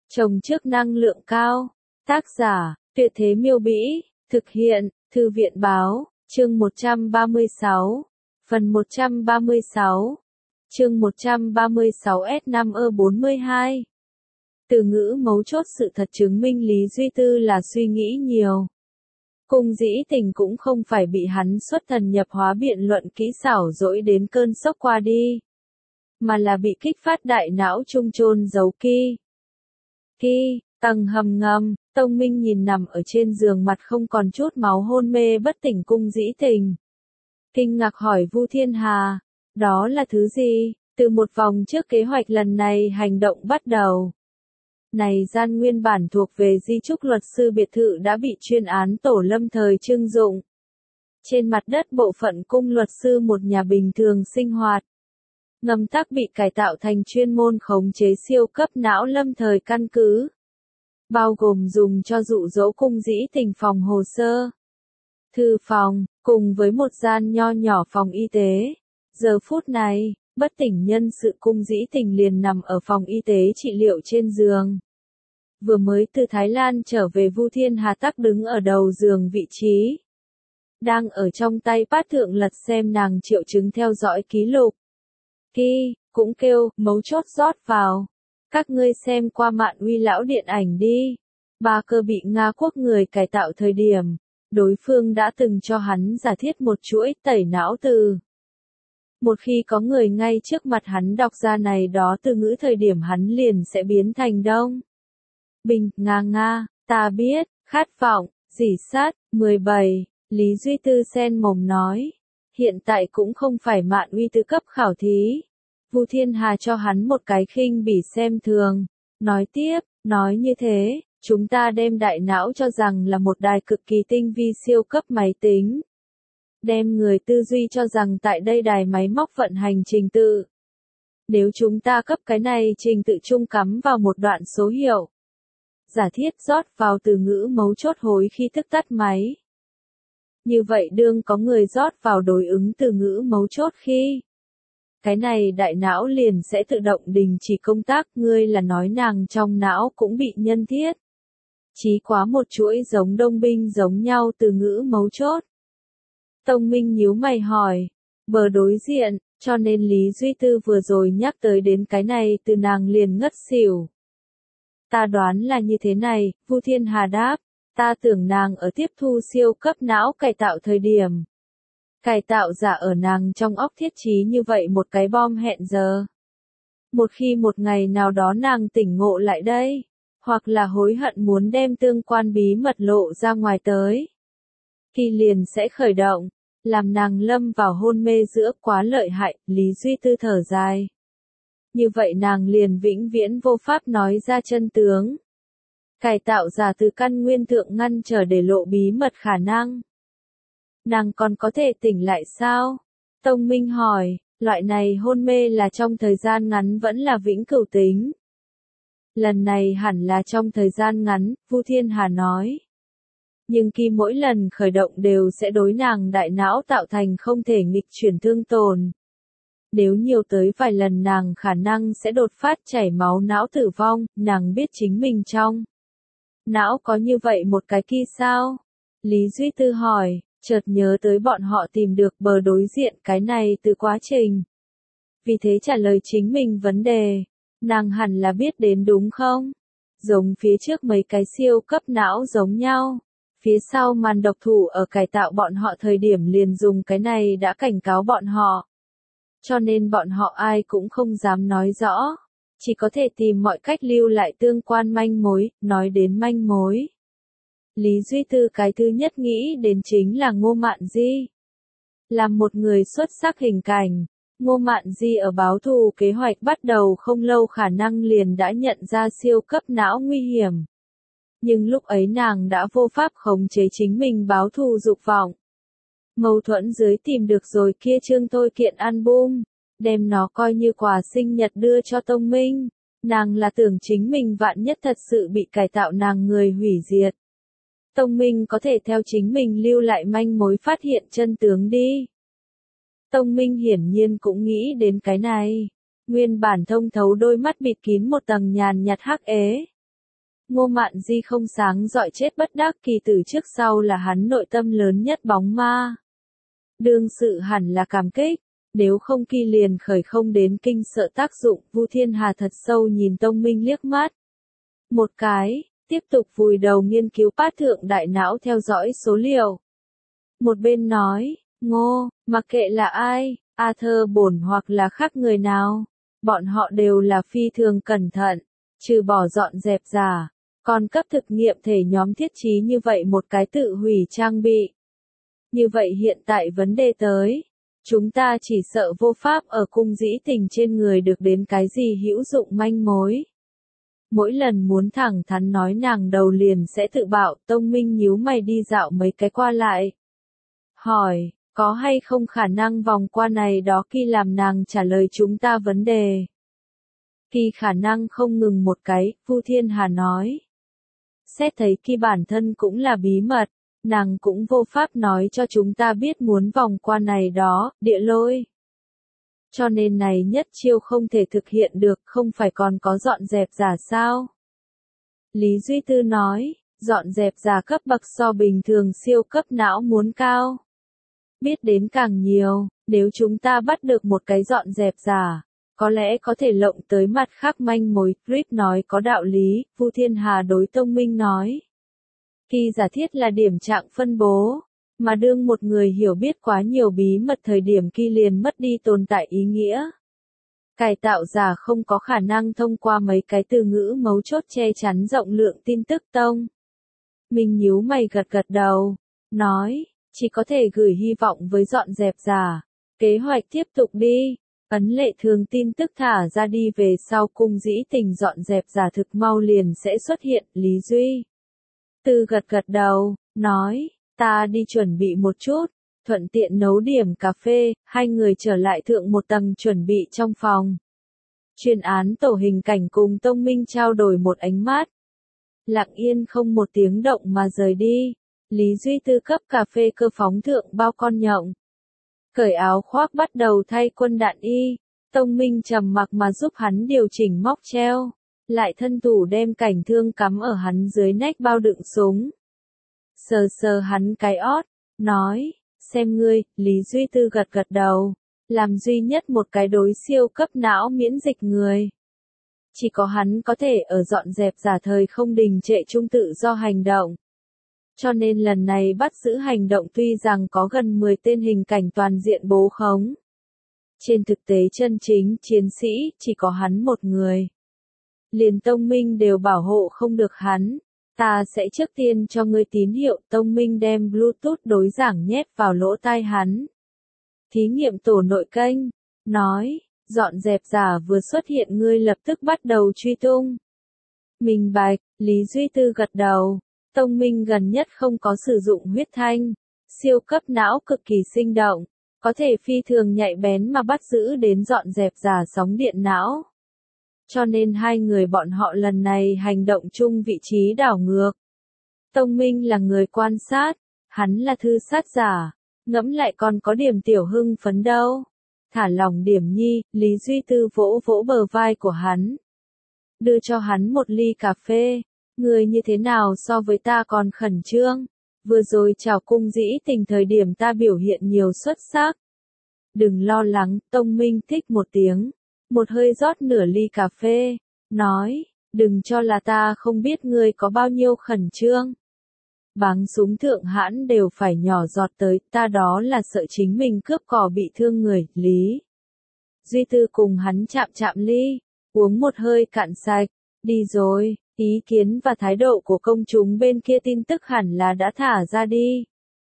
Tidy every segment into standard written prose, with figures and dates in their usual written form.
Trồng trước năng lượng cao. Tác giả, Tuyệt Thế Miêu Bĩ. Thực hiện, Thư viện Báo. Chương 136. Phần 136. Chương 136 S5E42. Từ ngữ mấu chốt sự thật chứng minh Lý Duy Tư là suy nghĩ nhiều. Cung Dĩ Tình cũng không phải bị hắn xuất thần nhập hóa biện luận kỹ xảo dỗi đến cơn sốc qua đi, mà là bị kích phát đại não trung chôn giấu tầng hầm ngầm. Tông Minh nhìn nằm ở trên giường mặt không còn chút máu hôn mê bất tỉnh Cung Dĩ Tình, kinh ngạc hỏi Vu Thiên Hà, đó là thứ gì? Từ một vòng trước kế hoạch lần này hành động bắt đầu. Này gian nguyên bản thuộc về di trúc luật sư biệt thự đã bị chuyên án tổ lâm thời trưng dụng. Trên mặt đất bộ phận cung luật sư một nhà bình thường sinh hoạt. Ngầm tắc bị cải tạo thành chuyên môn khống chế siêu cấp não lâm thời căn cứ. Bao gồm dùng cho dụ dỗ Cung Dĩ Tình phòng hồ sơ, thư phòng, cùng với một gian nho nhỏ phòng y tế. Giờ phút này, bất tỉnh nhân sự Cung Dĩ Tình liền nằm ở phòng y tế trị liệu trên giường. Vừa mới từ Thái Lan trở về Vu Thiên Hà tắc đứng ở đầu giường vị trí. Đang ở trong tay bát thượng lật xem nàng triệu chứng theo dõi ký lục. Cũng kêu, mấu chốt rót vào. Các ngươi xem qua Mạn Uy lão điện ảnh đi. Ba Cơ bị Nga quốc người cải tạo thời điểm, đối phương đã từng cho hắn giả thiết một chuỗi tẩy não từ. Một khi có người ngay trước mặt hắn đọc ra này đó từ ngữ thời điểm hắn liền sẽ biến thành Đông Bình, Nga, ta biết, khát vọng, dỉ sát, 17, Lý Duy Tư sen mồm nói. Hiện tại cũng không phải Mạn Uy tư cấp khảo thí. Vu Thiên Hà cho hắn một cái khinh bỉ xem thường. Nói tiếp, nói như thế, chúng ta đem đại não cho rằng là một đài cực kỳ tinh vi siêu cấp máy tính. Đem người tư duy cho rằng tại đây đài máy móc vận hành trình tự. Nếu chúng ta cấp cái này trình tự chung cắm vào một đoạn số hiệu. Giả thiết rót vào từ ngữ mấu chốt hối khi tức tắt máy. Như vậy đương có người rót vào đối ứng từ ngữ mấu chốt khi. Cái này đại não liền sẽ tự động đình chỉ công tác, ngươi là nói nàng trong não cũng bị nhân thiết. Chí quá một chuỗi giống Đông Binh giống nhau từ ngữ mấu chốt. Tông Minh nhíu mày hỏi, bờ đối diện, cho nên Lý Duy Tư vừa rồi nhắc tới đến cái này từ nàng liền ngất xỉu. Ta đoán là như thế này, Vu Thiên Hà đáp, ta tưởng nàng ở tiếp thu siêu cấp não cải tạo thời điểm. Cải tạo giả ở nàng trong óc thiết trí như vậy một cái bom hẹn giờ. Một khi một ngày nào đó nàng tỉnh ngộ lại đây, hoặc là hối hận muốn đem tương quan bí mật lộ ra ngoài tới. Khi liền sẽ khởi động, làm nàng lâm vào hôn mê giữa quá lợi hại, Lý Duy Tư thở dài. Như vậy nàng liền vĩnh viễn vô pháp nói ra chân tướng. Cải tạo giả từ căn nguyên thượng ngăn trở để lộ bí mật khả năng. Nàng còn có thể tỉnh lại sao? Tông Minh hỏi, loại này hôn mê là trong thời gian ngắn vẫn là vĩnh cửu tính. Lần này hẳn là trong thời gian ngắn, Vu Thiên Hà nói. Nhưng khi mỗi lần khởi động đều sẽ đối nàng đại não tạo thành không thể nghịch chuyển thương tổn. Nếu nhiều tới vài lần nàng khả năng sẽ đột phát chảy máu não tử vong, nàng biết chính mình trong não có như vậy một cái kia sao? Lý Duy Tư hỏi, chợt nhớ tới bọn họ tìm được bờ đối diện cái này từ quá trình. Vì thế trả lời chính mình vấn đề, nàng hẳn là biết đến đúng không? Giống phía trước mấy cái siêu cấp não giống nhau. Phía sau màn độc thủ ở cải tạo bọn họ thời điểm liền dùng cái này đã cảnh cáo bọn họ. Cho nên bọn họ ai cũng không dám nói rõ. Chỉ có thể tìm mọi cách lưu lại tương quan manh mối, nói đến manh mối. Lý Duy Tư cái thứ nhất nghĩ đến chính là Ngô Mạn Di. Là một người xuất sắc hình cảnh, Ngô Mạn Di ở báo thù kế hoạch bắt đầu không lâu khả năng liền đã nhận ra siêu cấp não nguy hiểm. Nhưng lúc ấy nàng đã vô pháp khống chế chính mình báo thù dục vọng. Mâu thuẫn dưới tìm được rồi kia chương thôi kiện album, đem nó coi như quà sinh nhật đưa cho Tông Minh. Nàng là tưởng chính mình vạn nhất thật sự bị cải tạo nàng người hủy diệt. Tông Minh có thể theo chính mình lưu lại manh mối phát hiện chân tướng đi. Tông Minh hiển nhiên cũng nghĩ đến cái này. Nguyên bản thông thấu đôi mắt bịt kín một tầng nhàn nhạt hắc ế. Ngô Mạn Di không sáng dọi chết bất đắc kỳ tử trước sau là hắn nội tâm lớn nhất bóng ma. Đương sự hẳn là cảm kích, nếu không kỳ liền khởi không đến kinh sợ tác dụng. Vu Thiên Hà thật sâu nhìn Tông Minh liếc mắt. Một cái, tiếp tục vùi đầu nghiên cứu bát thượng đại não theo dõi số liệu. Một bên nói, Ngô, mặc kệ là ai, Arthur bổn hoặc là khác người nào, bọn họ đều là phi thường cẩn thận, trừ bỏ dọn dẹp giả, còn cấp thực nghiệm thể nhóm thiết trí như vậy một cái tự hủy trang bị. Như vậy hiện tại vấn đề tới, chúng ta chỉ sợ vô pháp ở cung dĩ tình trên người được đến cái gì hữu dụng manh mối. Mỗi lần muốn thẳng thắn nói nàng đầu liền sẽ tự bạo. Tông Minh nhíu mày đi dạo mấy cái qua lại. Hỏi, có hay không khả năng vòng qua này đó khi làm nàng trả lời chúng ta vấn đề. Kỳ khả năng không ngừng một cái, Vu Thiên Hà nói. Xét thấy khi bản thân cũng là bí mật, nàng cũng vô pháp nói cho chúng ta biết muốn vòng qua này đó, địa lôi. Cho nên này nhất chiêu không thể thực hiện được, không phải còn có dọn dẹp giả sao? Lý Duy Tư nói, dọn dẹp giả cấp bậc so bình thường siêu cấp não muốn cao. Biết đến càng nhiều, nếu chúng ta bắt được một cái dọn dẹp giả, có lẽ có thể lộng tới mặt khác manh mối. Rip nói có đạo lý, Vu Thiên Hà đối Tông Minh nói. Kỳ giả thiết là điểm trạng phân bố, mà đương một người hiểu biết quá nhiều bí mật thời điểm kỳ liền mất đi tồn tại ý nghĩa. Cải tạo giả không có khả năng thông qua mấy cái từ ngữ mấu chốt che chắn rộng lượng tin tức. Tông Minh nhíu mày gật gật đầu, nói, chỉ có thể gửi hy vọng với dọn dẹp giả. Kế hoạch tiếp tục đi. Ấn lệ thường tin tức thả ra đi về sau cung dĩ tình dọn dẹp giả thực mau liền sẽ xuất hiện. Lý Duy Tư gật gật đầu, nói, ta đi chuẩn bị một chút, thuận tiện nấu điểm cà phê. Hai người trở lại thượng một tầng chuẩn bị trong phòng. Chuyên án tổ hình cảnh cùng Tông Minh trao đổi một ánh mắt. Lặng yên không một tiếng động mà rời đi. Lý Duy Tư cấp cà phê cơ phóng thượng bao con nhộng. Cởi áo khoác bắt đầu thay quân đạn y. Tông Minh trầm mặc mà giúp hắn điều chỉnh móc treo. Lại thân thủ đem cảnh thương cắm ở hắn dưới nách bao đựng súng. Sờ sờ hắn cái ót, nói, xem ngươi. Lý Duy Tư gật gật đầu, làm duy nhất một cái đối siêu cấp não miễn dịch người. Chỉ có hắn có thể ở dọn dẹp giả thời không đình trệ trung tự do hành động. Cho nên lần này bắt giữ hành động tuy rằng có gần 10 tên hình cảnh toàn diện bố khống. Trên thực tế chân chính chiến sĩ chỉ có hắn một người. Liền Tông Minh đều bảo hộ không được hắn. Ta sẽ trước tiên cho ngươi tín hiệu. Tông Minh đem Bluetooth đối giảng nhét vào lỗ tai hắn. Thí nghiệm tổ nội kênh, nói, dọn dẹp giả vừa xuất hiện ngươi lập tức bắt đầu truy tung. Minh bạch, Lý Duy Tư gật đầu. Tông Minh gần nhất không có sử dụng huyết thanh. Siêu cấp não cực kỳ sinh động, có thể phi thường nhạy bén mà bắt giữ đến dọn dẹp giả sóng điện não. Cho nên hai người bọn họ lần này hành động chung vị trí đảo ngược. Tông Minh là người quan sát, hắn là thư sát giả, ngẫm lại còn có điểm tiểu hưng phấn đâu. Thả lòng điểm nhi, Lý Duy Tư vỗ vỗ bờ vai của hắn. Đưa cho hắn một ly cà phê. Người như thế nào so với ta còn khẩn trương? Vừa rồi chào cung dĩ tình thời điểm ta biểu hiện nhiều xuất sắc. Đừng lo lắng, Tông Minh thích một tiếng. Một hơi rót nửa ly cà phê. Nói, đừng cho là ta không biết ngươi có bao nhiêu khẩn trương. Báng súng thượng hãn đều phải nhỏ giọt tới, ta đó là sợ chính mình cướp cò bị thương người. Lý Duy Tư cùng hắn chạm chạm ly, uống một hơi cạn sạch. Đi rồi. Ý kiến và thái độ của công chúng bên kia tin tức hẳn là đã thả ra đi.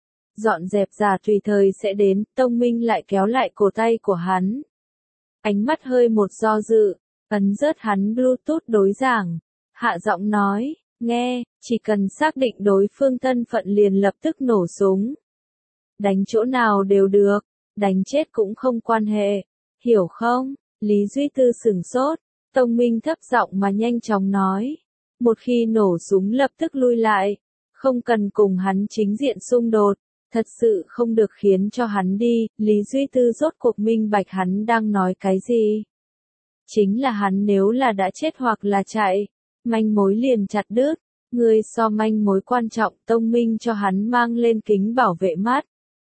Dọn dẹp giả tùy thời sẽ đến. Tông Minh lại kéo lại cổ tay của hắn. Ánh mắt hơi một do dự, ấn rớt hắn Bluetooth đối giảng. Hạ giọng nói, nghe, chỉ cần xác định đối phương thân phận liền lập tức nổ súng. Đánh chỗ nào đều được, đánh chết cũng không quan hệ, hiểu không? Lý Duy Tư sửng sốt, Tông Minh thấp giọng mà nhanh chóng nói. Một khi nổ súng lập tức lui lại, không cần cùng hắn chính diện xung đột, thật sự không được khiến cho hắn đi. Lý Duy Tư rốt cuộc minh bạch hắn đang nói cái gì. Chính là hắn nếu là đã chết hoặc là chạy, manh mối liền chặt đứt. Ngươi so manh mối quan trọng, Tông Minh cho hắn mang lên kính bảo vệ mắt.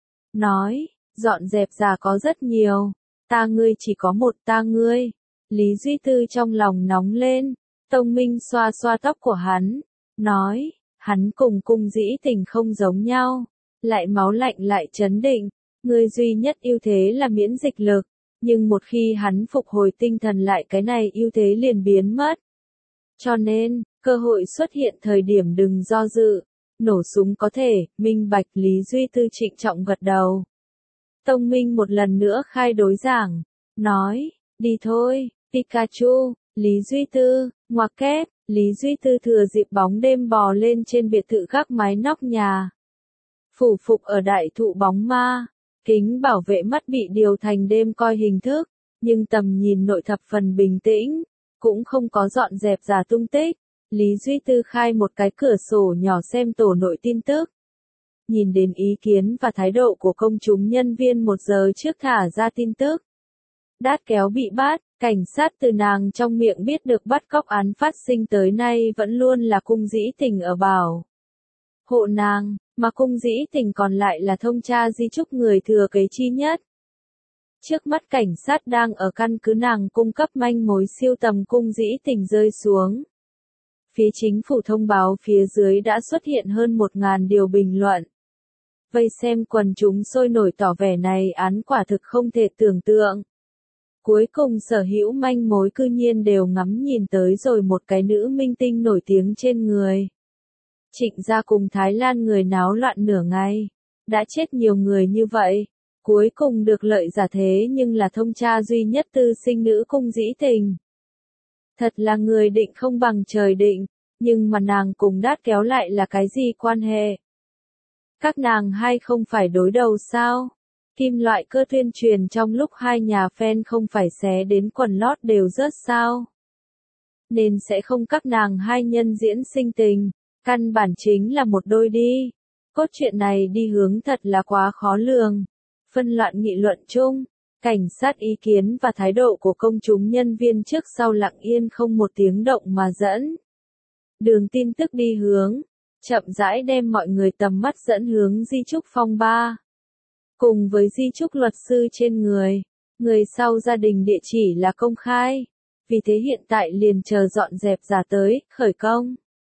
Nói, dọn dẹp giả có rất nhiều, ta ngươi chỉ có một ta ngươi. Lý Duy Tư trong lòng nóng lên, Tông Minh xoa xoa tóc của hắn, nói, hắn cùng Cung Dĩ Tình không giống nhau, lại máu lạnh lại trấn định, ngươi duy nhất ưu thế là miễn dịch lực, nhưng một khi hắn phục hồi tinh thần lại cái này ưu thế liền biến mất. Cho nên, cơ hội xuất hiện thời điểm đừng do dự, nổ súng có thể, minh bạch. Lý Duy Tư trịnh trọng gật đầu. Tông Minh một lần nữa khai đối giảng, nói, đi thôi, Pikachu. Lý Duy Tư, ngoặc kép, Lý Duy Tư thừa dịp bóng đêm bò lên trên biệt thự gác mái nóc nhà. Phủ phục ở đại thụ bóng ma, kính bảo vệ mắt bị điều thành đêm coi hình thức, nhưng tầm nhìn nội thập phần bình tĩnh, cũng không có dọn dẹp giả tung tích. Lý Duy Tư khai một cái cửa sổ nhỏ xem tổ nội tin tức. Nhìn đến ý kiến và thái độ của công chúng nhân viên 1 giờ trước thả ra tin tức. Đát kéo bị bắt, cảnh sát từ nàng trong miệng biết được bắt cóc án phát sinh tới nay vẫn luôn là Cung Dĩ Tình ở bảo hộ nàng, mà Cung Dĩ Tình còn lại là thông tra di chúc người thừa kế chi nhất. Trước mắt cảnh sát đang ở căn cứ nàng cung cấp manh mối siêu tầm Cung Dĩ Tình rơi xuống. Phía chính phủ thông báo phía dưới đã xuất hiện hơn 1.000 điều bình luận. Vây xem quần chúng sôi nổi tỏ vẻ này án quả thực không thể tưởng tượng. Cuối cùng sở hữu manh mối cư nhiên đều ngắm nhìn tới rồi một cái nữ minh tinh nổi tiếng trên người. Trịnh gia cùng Thái Lan người náo loạn nửa ngày. Đã chết nhiều người như vậy. Cuối cùng được lợi giả thế nhưng là thông tra duy nhất tư sinh nữ Cung Dĩ Tình. Thật là người định không bằng trời định, nhưng mà nàng cùng Đát kéo lại là cái gì quan hệ? Các nàng hay không phải đối đầu sao? Kim loại cơ tuyên truyền trong lúc hai nhà fan không phải xé đến quần lót đều rớt sao? Nên sẽ không các nàng hai nhân diễn sinh tình, căn bản chính là một đôi đi. Cốt truyện này đi hướng thật là quá khó lường. Phân loạn nghị luận chung, cảnh sát ý kiến và thái độ của công chúng nhân viên trước sau lặng yên không một tiếng động mà dẫn. Đường tin tức đi hướng, chậm rãi đem mọi người tầm mắt dẫn hướng di chúc phong ba. Cùng với di chúc luật sư trên người, người sau gia đình địa chỉ là công khai, vì thế hiện tại liền chờ dọn dẹp giả tới, khởi công.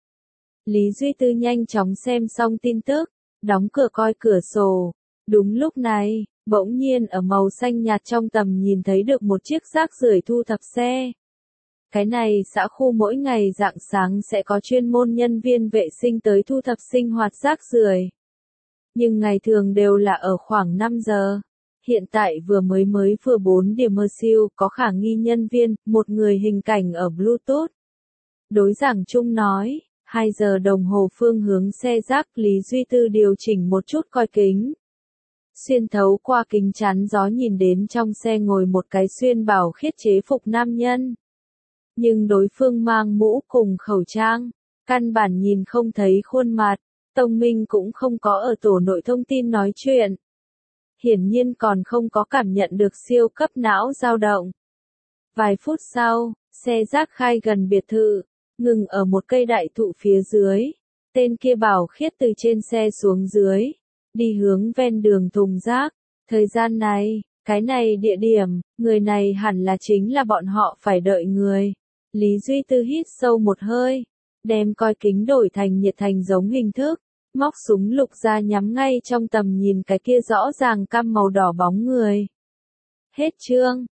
Lý Duy Tư nhanh chóng xem xong tin tức, đóng cửa coi cửa sổ. Đúng lúc này, bỗng nhiên ở màu xanh nhạt trong tầm nhìn thấy được một chiếc rác rưởi thu thập xe. Cái này xã khu mỗi ngày rạng sáng sẽ có chuyên môn nhân viên vệ sinh tới thu thập sinh hoạt rác rưởi. Nhưng ngày thường đều là ở khoảng 5 giờ. Hiện tại vừa vừa 4 điểm mơ siêu, có khả nghi nhân viên, một người hình cảnh ở Bluetooth. Đối giảng chung nói, 2 giờ đồng hồ phương hướng xe rác. Lý Duy Tư điều chỉnh một chút coi kính. Xuyên thấu qua kính chắn gió nhìn đến trong xe ngồi một cái xuyên bảo khiết chế phục nam nhân. Nhưng đối phương mang mũ cùng khẩu trang, căn bản nhìn không thấy khuôn mặt. Tông Minh cũng không có ở tổ nội thông tin nói chuyện. Hiển nhiên còn không có cảm nhận được siêu cấp não dao động. Vài phút sau, xe rác khai gần biệt thự, ngừng ở một cây đại thụ phía dưới. Tên kia bảo khiết từ trên xe xuống dưới, đi hướng ven đường thùng rác. Thời gian này, cái này địa điểm, người này hẳn là chính là bọn họ phải đợi người. Lý Duy Tư hít sâu một hơi, đem coi kính đổi thành nhiệt thành giống hình thức, móc súng lục ra nhắm ngay trong tầm nhìn cái kia rõ ràng cam màu đỏ bóng người. Hết chương.